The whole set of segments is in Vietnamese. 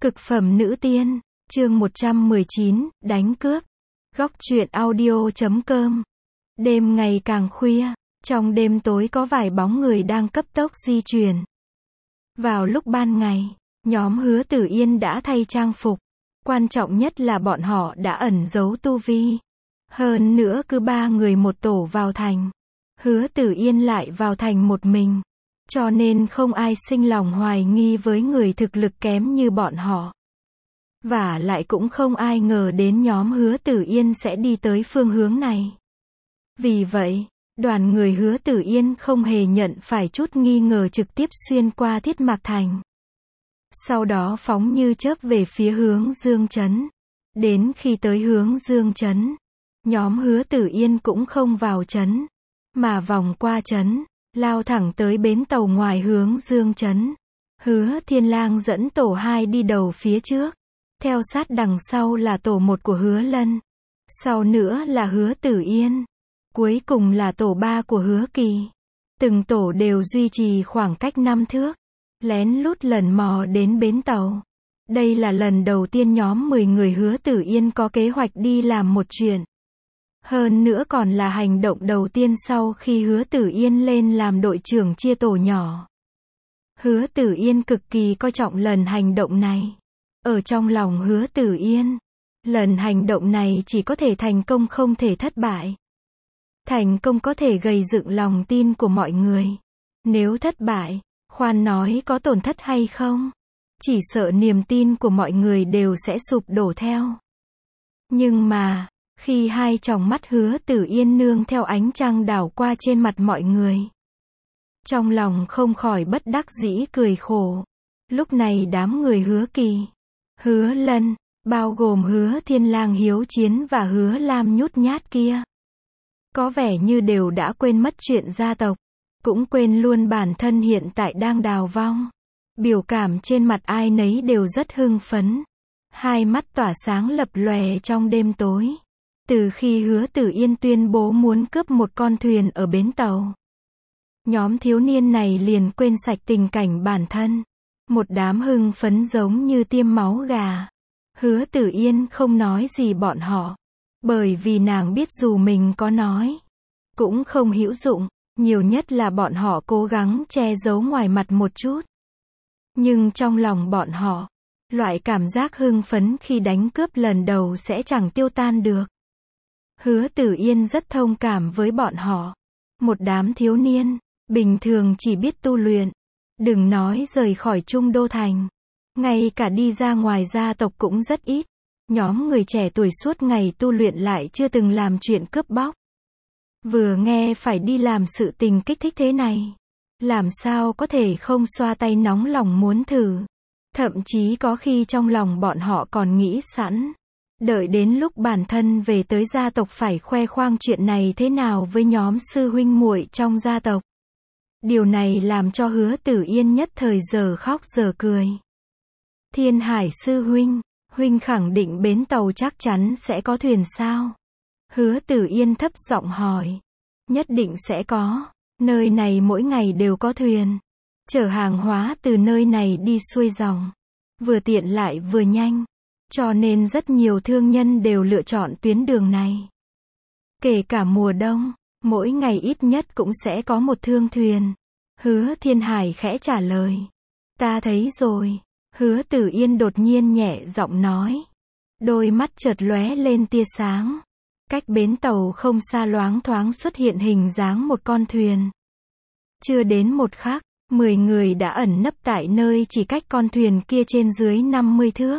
Cực phẩm nữ tiên, chương 119, đánh cướp. Góc truyện audio.com. Đêm ngày càng khuya, trong đêm tối có vài bóng người đang cấp tốc di chuyển. Vào lúc ban ngày, nhóm Hứa Tử Yên đã thay trang phục. Quan trọng nhất là bọn họ đã ẩn giấu tu vi. Hơn nữa cứ 3 người một tổ vào thành. Hứa Tử Yên lại vào thành một mình. Cho nên không ai sinh lòng hoài nghi với người thực lực kém như bọn họ. Và lại cũng không ai ngờ đến nhóm Hứa Tử Yên sẽ đi tới phương hướng này. Vì vậy, đoàn người Hứa Tử Yên không hề nhận phải chút nghi ngờ trực tiếp xuyên qua Thiết Mạc Thành. Sau đó phóng như chớp về phía hướng Dương Trấn. Đến khi tới hướng Dương Trấn, nhóm Hứa Tử Yên cũng không vào trấn, mà vòng qua trấn, lao thẳng tới bến tàu ngoài hướng Dương Trấn. Hứa Thiên Lang dẫn tổ 2 đi đầu phía trước, theo sát đằng sau là tổ 1 của Hứa Lân, sau nữa là Hứa Tử Yên, cuối cùng là tổ 3 của Hứa Kỳ. Từng tổ đều duy trì khoảng cách 5 thước, lén lút lần mò đến bến tàu. Đây là lần đầu tiên nhóm 10 người Hứa Tử Yên có kế hoạch đi làm một chuyện. Hơn nữa còn là hành động đầu tiên sau khi Hứa Tử Yên lên làm đội trưởng chia tổ nhỏ. Hứa Tử Yên cực kỳ coi trọng lần hành động này. Ở trong lòng Hứa Tử Yên, lần hành động này chỉ có thể thành công không thể thất bại. Thành công có thể gây dựng lòng tin của mọi người. Nếu thất bại, khoan nói có tổn thất hay không, chỉ sợ niềm tin của mọi người đều sẽ sụp đổ theo. Nhưng mà, khi hai tròng mắt Hứa Tử Yên nương theo ánh trăng đảo qua trên mặt mọi người, trong lòng không khỏi bất đắc dĩ cười khổ. Lúc này đám người Hứa Kỳ, Hứa Lân, bao gồm Hứa Thiên Lang hiếu chiến và Hứa Lam nhút nhát kia, có vẻ như đều đã quên mất chuyện gia tộc, cũng quên luôn bản thân hiện tại đang đào vong. Biểu cảm trên mặt ai nấy đều rất hưng phấn, hai mắt tỏa sáng lập lòe trong đêm tối. Từ khi Hứa Tử Yên tuyên bố muốn cướp một con thuyền ở bến tàu, nhóm thiếu niên này liền quên sạch tình cảnh bản thân. Một đám hưng phấn giống như tiêm máu gà. Hứa Tử Yên không nói gì bọn họ, bởi vì nàng biết dù mình có nói, cũng không hữu dụng, nhiều nhất là bọn họ cố gắng che giấu ngoài mặt một chút. Nhưng trong lòng bọn họ, loại cảm giác hưng phấn khi đánh cướp lần đầu sẽ chẳng tiêu tan được. Hứa Tử Yên rất thông cảm với bọn họ. Một đám thiếu niên, bình thường chỉ biết tu luyện. Đừng nói rời khỏi Trung Đô Thành. Ngay cả đi ra ngoài gia tộc cũng rất ít. Nhóm người trẻ tuổi suốt ngày tu luyện lại chưa từng làm chuyện cướp bóc. Vừa nghe phải đi làm sự tình kích thích thế này, làm sao có thể không xoa tay nóng lòng muốn thử. Thậm chí có khi trong lòng bọn họ còn nghĩ sẵn, đợi đến lúc bản thân về tới gia tộc phải khoe khoang chuyện này thế nào với nhóm sư huynh muội trong gia tộc. Điều này làm cho Hứa Tử Yên nhất thời giờ khóc giờ cười. Thiên Hải sư huynh, huynh khẳng định bến tàu chắc chắn sẽ có thuyền sao? Hứa Tử Yên thấp giọng hỏi. Nhất định sẽ có, nơi này mỗi ngày đều có thuyền, chở hàng hóa từ nơi này đi xuôi dòng, vừa tiện lại vừa nhanh. Cho nên rất nhiều thương nhân đều lựa chọn tuyến đường này. Kể cả mùa đông, mỗi ngày ít nhất cũng sẽ có một thương thuyền. Hứa Thiên Hải khẽ trả lời. Ta thấy rồi. Hứa Tử Yên đột nhiên nhẹ giọng nói. Đôi mắt chợt lóe lên tia sáng. Cách bến tàu không xa loáng thoáng xuất hiện hình dáng một con thuyền. Chưa đến một khắc, 10 người đã ẩn nấp tại nơi chỉ cách con thuyền kia trên dưới 50 thước.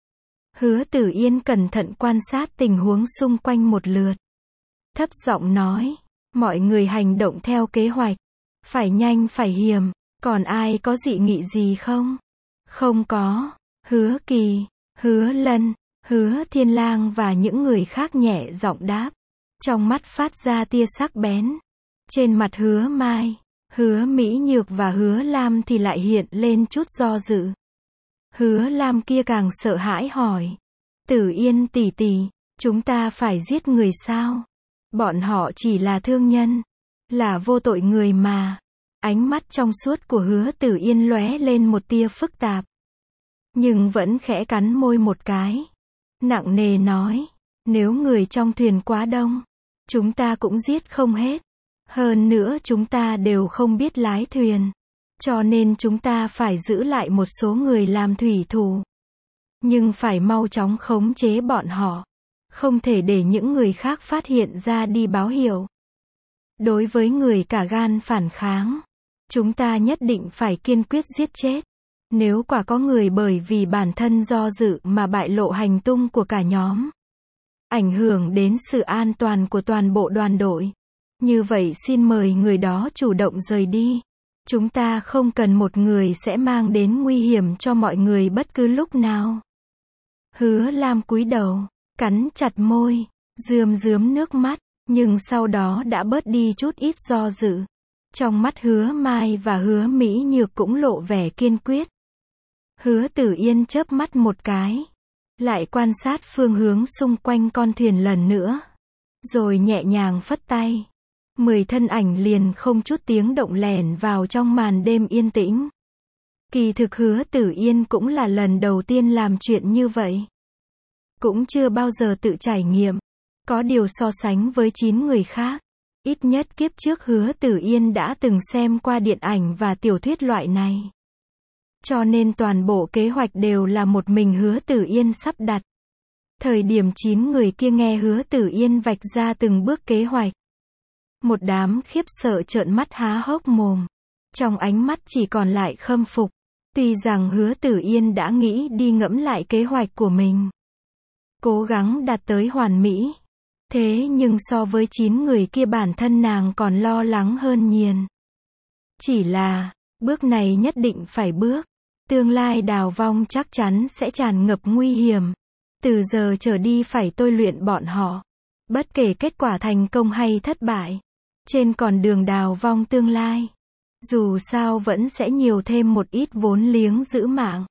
Hứa Tử Yên cẩn thận quan sát tình huống xung quanh một lượt. Thấp giọng nói, mọi người hành động theo kế hoạch. Phải nhanh phải hiểm, còn ai có dị nghị gì không? Không có. Hứa Kỳ, Hứa Lân, Hứa Thiên Lang và những người khác nhẹ giọng đáp. Trong mắt phát ra tia sắc bén. Trên mặt Hứa Mai, Hứa Mỹ Nhược và Hứa Lam thì lại hiện lên chút do dự. Hứa Lam kia càng sợ hãi hỏi. Tử Yên tỷ tỷ, chúng ta phải giết người sao? Bọn họ chỉ là thương nhân, là vô tội người mà. Ánh mắt trong suốt của Hứa Tử Yên lóe lên một tia phức tạp. nhưng vẫn khẽ cắn môi một cái. Nặng nề nói, nếu người trong thuyền quá đông, chúng ta cũng giết không hết. Hơn nữa chúng ta đều không biết lái thuyền, cho nên chúng ta phải giữ lại một số người làm thủy thủ. Nhưng phải mau chóng khống chế bọn họ. Không thể để những người khác phát hiện ra đi báo hiệu. Đối với người cả gan phản kháng, chúng ta nhất định phải kiên quyết giết chết. Nếu quả có người bởi vì bản thân do dự mà bại lộ hành tung của cả nhóm, ảnh hưởng đến sự an toàn của toàn bộ đoàn đội, như vậy xin mời người đó chủ động rời đi. Chúng ta không cần một người sẽ mang đến nguy hiểm cho mọi người bất cứ lúc nào. Hứa Lam cúi đầu, cắn chặt môi, rơm rớm nước mắt, nhưng sau đó đã bớt đi chút ít do dự. Trong mắt Hứa Mai và Hứa Mỹ Nhược cũng lộ vẻ kiên quyết. Hứa Tử Yên chớp mắt một cái, lại quan sát phương hướng xung quanh con thuyền lần nữa, rồi nhẹ nhàng phất tay. 10 thân ảnh liền không chút tiếng động lẻn vào trong màn đêm yên tĩnh. Kỳ thực Hứa Tử Yên cũng là lần đầu tiên làm chuyện như vậy. Cũng chưa bao giờ tự trải nghiệm. Có điều so sánh với 9 người khác, ít nhất kiếp trước Hứa Tử Yên đã từng xem qua điện ảnh và tiểu thuyết loại này. Cho nên toàn bộ kế hoạch đều là một mình Hứa Tử Yên sắp đặt. Thời điểm 9 người kia nghe Hứa Tử Yên vạch ra từng bước kế hoạch, một đám khiếp sợ trợn mắt há hốc mồm. Trong ánh mắt chỉ còn lại khâm phục. Tuy rằng Hứa Tử Yên đã nghĩ đi ngẫm lại kế hoạch của mình, cố gắng đạt tới hoàn mỹ. Thế nhưng so với 9 người kia bản thân nàng còn lo lắng hơn nhiều. Chỉ là, bước này nhất định phải bước. Tương lai Đào Vong chắc chắn sẽ tràn ngập nguy hiểm. Từ giờ trở đi phải tôi luyện bọn họ. Bất kể kết quả thành công hay thất bại, trên con đường Đào Vong tương lai, dù sao vẫn sẽ nhiều thêm một ít vốn liếng giữ mạng.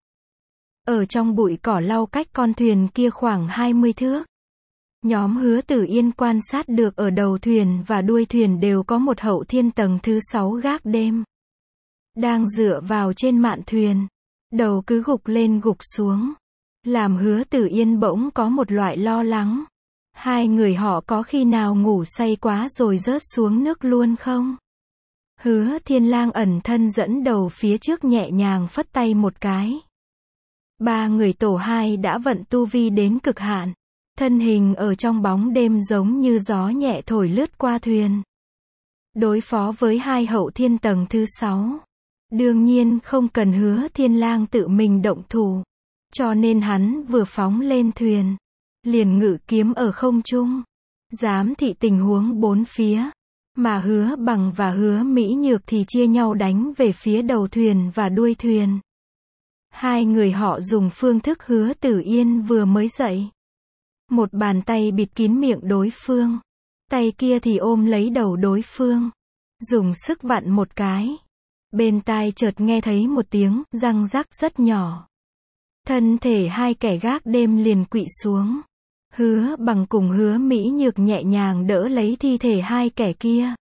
Ở trong bụi cỏ lau cách con thuyền kia khoảng 20 thước. Nhóm Hứa Tử Yên quan sát được ở đầu thuyền và đuôi thuyền đều có một hậu thiên tầng thứ 6 gác đêm. Đang dựa vào trên mạn thuyền. Đầu cứ gục lên gục xuống. Làm Hứa Tử Yên bỗng có một loại lo lắng. Hai người họ có khi nào ngủ say quá rồi rớt xuống nước luôn không? Hứa Thiên Lang ẩn thân dẫn đầu phía trước nhẹ nhàng phất tay một cái. 3 người tổ 2 đã vận tu vi đến cực hạn. Thân hình ở trong bóng đêm giống như gió nhẹ thổi lướt qua thuyền. Đối phó với 2 hậu thiên tầng thứ 6. Đương nhiên không cần Hứa Thiên Lang tự mình động thủ. Cho nên hắn vừa phóng lên thuyền, liền ngự kiếm ở không trung, giám thị tình huống bốn phía. Mà Hứa Bằng và Hứa Mỹ Nhược thì chia nhau đánh về phía đầu thuyền và đuôi thuyền. Hai người họ dùng phương thức Hứa Tử Yên vừa mới dạy. Một bàn tay bịt kín miệng đối phương, tay kia thì ôm lấy đầu đối phương, dùng sức vặn một cái. Bên tai chợt nghe thấy một tiếng răng rắc rất nhỏ. Thân thể hai kẻ gác đêm liền quỵ xuống. Hứa Bằng cùng Hứa Mỹ Nhược nhẹ nhàng đỡ lấy thi thể hai kẻ kia.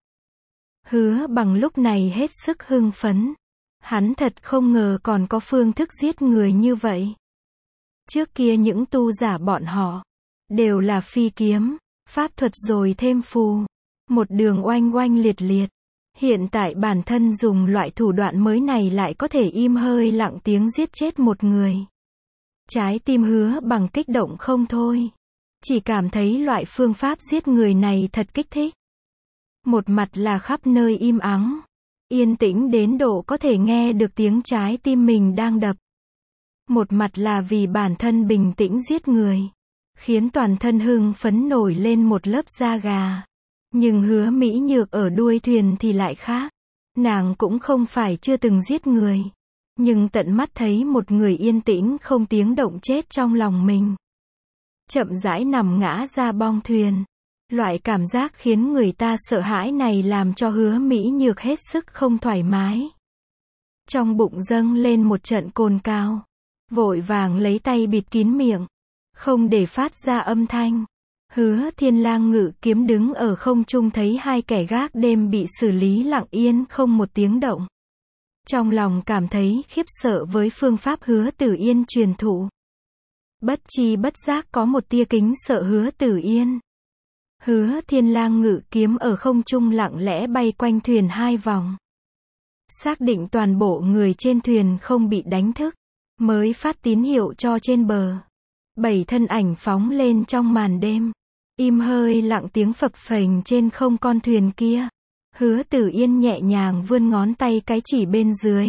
Hứa Bằng lúc này hết sức hưng phấn. Hắn thật không ngờ còn có phương thức giết người như vậy. Trước kia những tu giả bọn họ đều là phi kiếm, pháp thuật rồi thêm phù, một đường oanh oanh liệt liệt. Hiện tại bản thân dùng loại thủ đoạn mới này lại có thể im hơi lặng tiếng giết chết một người. Trái tim Hứa Bằng kích động không thôi. Chỉ cảm thấy loại phương pháp giết người này thật kích thích. Một mặt là khắp nơi im ắng, yên tĩnh đến độ có thể nghe được tiếng trái tim mình đang đập. Một mặt là vì bản thân bình tĩnh giết người, khiến toàn thân hưng phấn nổi lên một lớp da gà. Nhưng Hứa Mỹ Nhược ở đuôi thuyền thì lại khác. Nàng cũng không phải chưa từng giết người, nhưng tận mắt thấy một người yên tĩnh không tiếng động chết trong lòng mình, chậm rãi nằm ngã ra bong thuyền. Loại cảm giác khiến người ta sợ hãi này làm cho Hứa Mỹ Nhược hết sức không thoải mái. Trong bụng dâng lên một trận cồn cào, vội vàng lấy tay bịt kín miệng, không để phát ra âm thanh. Hứa Thiên Lang ngự kiếm đứng ở không trung thấy hai kẻ gác đêm bị xử lý lặng yên không một tiếng động. Trong lòng cảm thấy khiếp sợ với phương pháp Hứa Tử Yên truyền thụ. Bất chi bất giác có một tia kính sợ Hứa Tử Yên. Hứa Thiên Lang ngự kiếm ở không trung lặng lẽ bay quanh thuyền 2 vòng. Xác định toàn bộ người trên thuyền không bị đánh thức, mới phát tín hiệu cho trên bờ. 7 thân ảnh phóng lên trong màn đêm. Im hơi lặng tiếng phập phềnh trên không con thuyền kia. Hứa Tử Yên nhẹ nhàng vươn ngón tay cái chỉ bên dưới.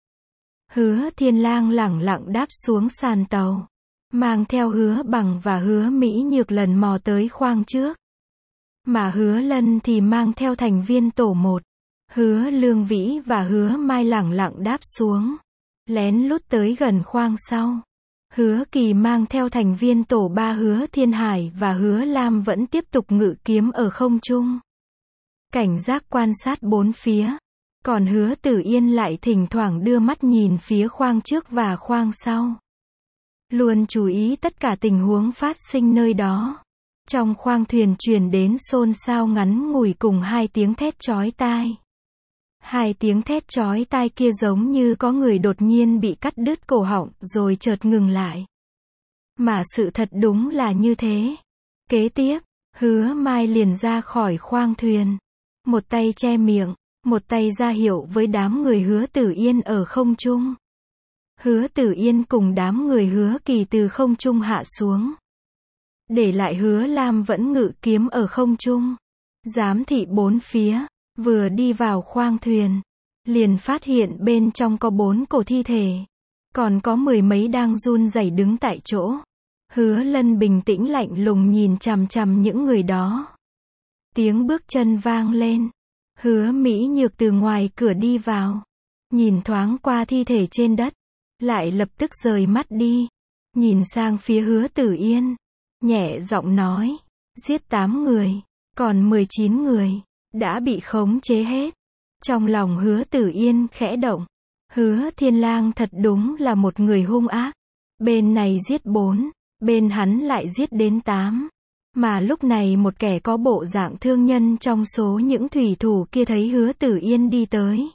Hứa Thiên Lang lẳng lặng đáp xuống sàn tàu, mang theo Hứa Bằng và Hứa Mỹ Nhược lần mò tới khoang trước. Mà Hứa Lân thì mang theo thành viên tổ 1. Hứa Lương Vĩ và Hứa Mai lẳng lặng đáp xuống, lén lút tới gần khoang sau. Hứa Kỳ mang theo thành viên tổ 3 Hứa Thiên Hải và Hứa Lam vẫn tiếp tục ngự kiếm ở không trung, cảnh giác quan sát bốn phía. Còn Hứa Tử Yên lại thỉnh thoảng đưa mắt nhìn phía khoang trước và khoang sau, luôn chú ý tất cả tình huống phát sinh nơi đó. Trong khoang thuyền truyền đến xôn xao ngắn ngủi cùng 2 tiếng thét chói tai. 2 tiếng thét chói tai kia giống như có người đột nhiên bị cắt đứt cổ họng rồi chợt ngừng lại. Mà sự thật đúng là như thế. Kế tiếp, Hứa Mai liền ra khỏi khoang thuyền, một tay che miệng, một tay ra hiệu với đám người Hứa Tử Yên ở không trung. Hứa Tử Yên cùng đám người Hứa Kỳ từ không trung hạ xuống, để lại Hứa Lam vẫn ngự kiếm ở không trung, giám thị bốn phía. Vừa đi vào khoang thuyền, liền phát hiện bên trong có 4 cổ thi thể, còn có 10 mấy đang run rẩy đứng tại chỗ. Hứa Lân bình tĩnh lạnh lùng nhìn chằm chằm những người đó. Tiếng bước chân vang lên. Hứa Mỹ Nhược từ ngoài cửa đi vào, nhìn thoáng qua thi thể trên đất, lại lập tức rời mắt đi, nhìn sang phía Hứa Tử Yên, nhẹ giọng nói, giết 8 người, còn 19 người đã bị khống chế hết. Trong lòng Hứa Tử Yên khẽ động. Hứa Thiên Lang thật đúng là một người hung ác. Bên này giết 4, bên hắn lại giết đến 8. Mà lúc này một kẻ có bộ dạng thương nhân trong số những thủy thủ kia thấy Hứa Tử Yên đi tới.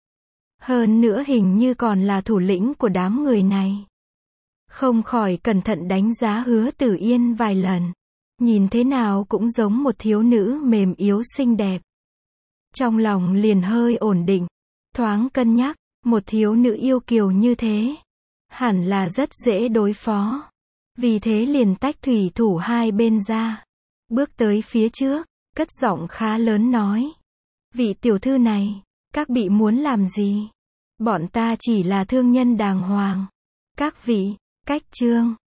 Hơn nữa hình như còn là thủ lĩnh của đám người này. Không khỏi cẩn thận đánh giá Hứa Tử Yên vài lần. Nhìn thế nào cũng giống một thiếu nữ mềm yếu xinh đẹp. Trong lòng liền hơi ổn định, thoáng cân nhắc, một thiếu nữ yêu kiều như thế, hẳn là rất dễ đối phó. Vì thế liền tách thủy thủ 2 bên ra, bước tới phía trước, cất giọng khá lớn nói. Vị tiểu thư này, các vị muốn làm gì? Bọn ta chỉ là thương nhân đàng hoàng. Các vị, cách chương.